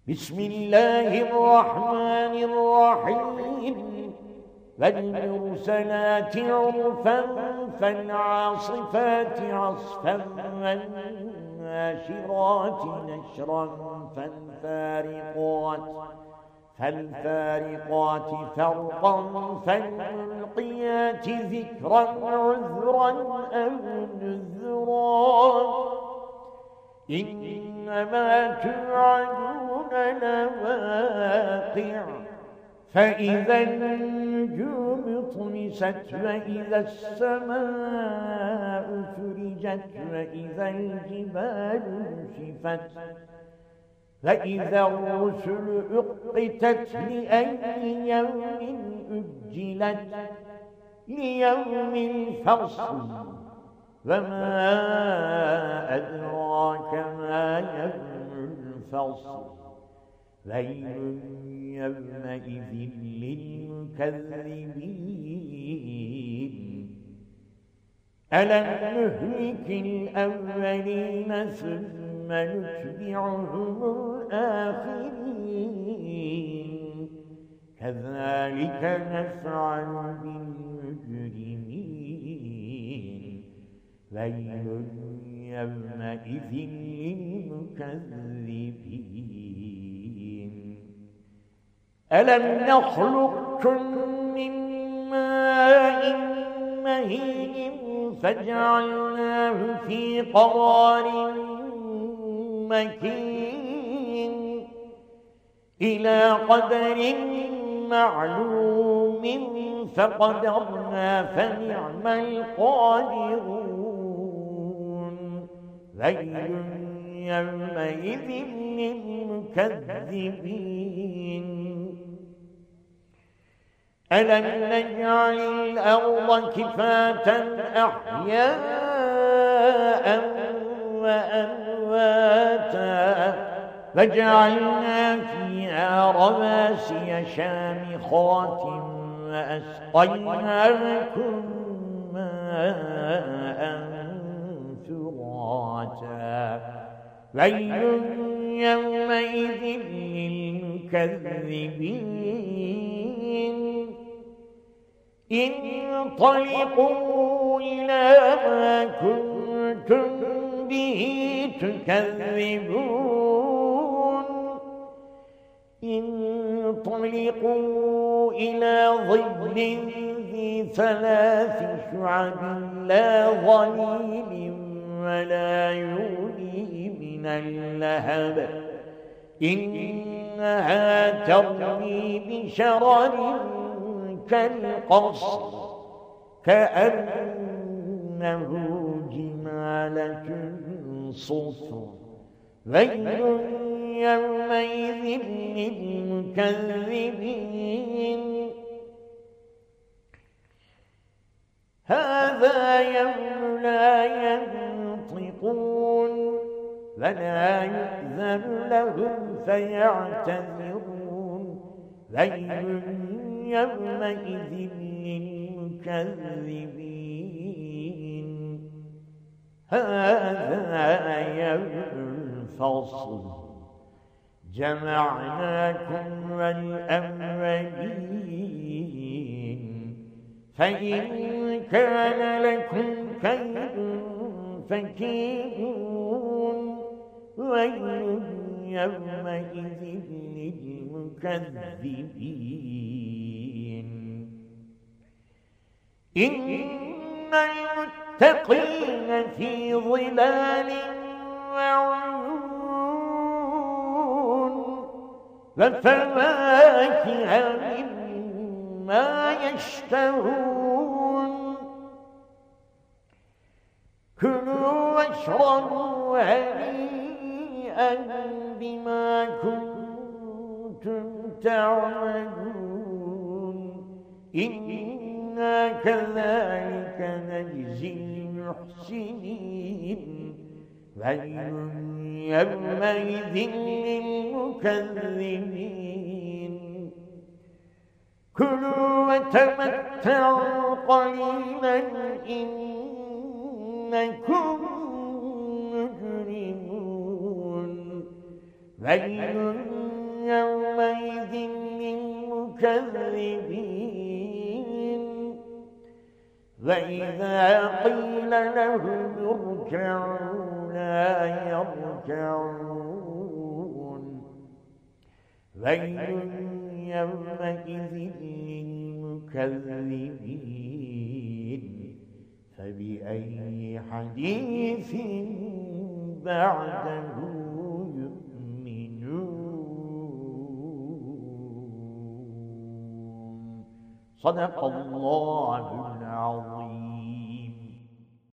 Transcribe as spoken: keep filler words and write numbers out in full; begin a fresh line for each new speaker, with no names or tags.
بسم الله الرحمن الرحيم فالمرسلات عرفا فالعاصفات عصفا فالناشرات نشرا فالفارقات فالفارقات فرقا فالملقيات ذكرا عذرا أو نذرا إنما توعدون لواقع فإذا النجوم طمست وإذا السماء فرجت وإذا الجبال نسفت فإذا الرسل أقتت لأي يوم أجلت ليوم الفصل وما أدراك ما يوم الفصل ويل يومئذ للمكذبين ألم نهلك الأولين ثم نتبعهم الآخرين كذلك نفعل بالمجرمين ويل يومئذ للمكذبين ألم نخلقكم من ماء مهين فجعلناه في قرار مكين إلى قدر معلوم فقدرنا فنعم القادرون ويل يومئذ للمكذبين ألم نجعل الأرض كفاتا أحياء وأمواتا وجعلنا فيها رواسي شامخات وأسقيناكم ماء فراتا ويل يومئذ للمكذبين انطلقوا إلى ما كنتم به تكذبون انطلقوا إلى ظل ذي ثلاث شعب لا ظليل ولا يولي من اللهب إنها ترمي بشرر كالقصر كأنه جمالة صفر ويل يومئذ للمكذبين هذا يوم لا ينطقون ولا يؤذن لهم فيعتذرون ويل يومئذ للمكذبين هذا يوم الفصل جمعناكم والأولين فإن كان لكم كيد فكيدون ويل يومئذ للمكذبين إن المتقين في ظلال وعيون وفواكه مما يشتهون كلوا واشربوا هنيئا بما كنتم تعملون إنا كذلك نجزي المحسنين ويل يومئذ للمكذبين كلوا وتمتعوا قليلا إنكم مجرمون ويل يومئذ للمكذبين وإذا قيل لهم اركعوا لا يركعون ويل يومئذ للمكذبين فبأي حديث بعده يؤمنون صدق الله العظيم.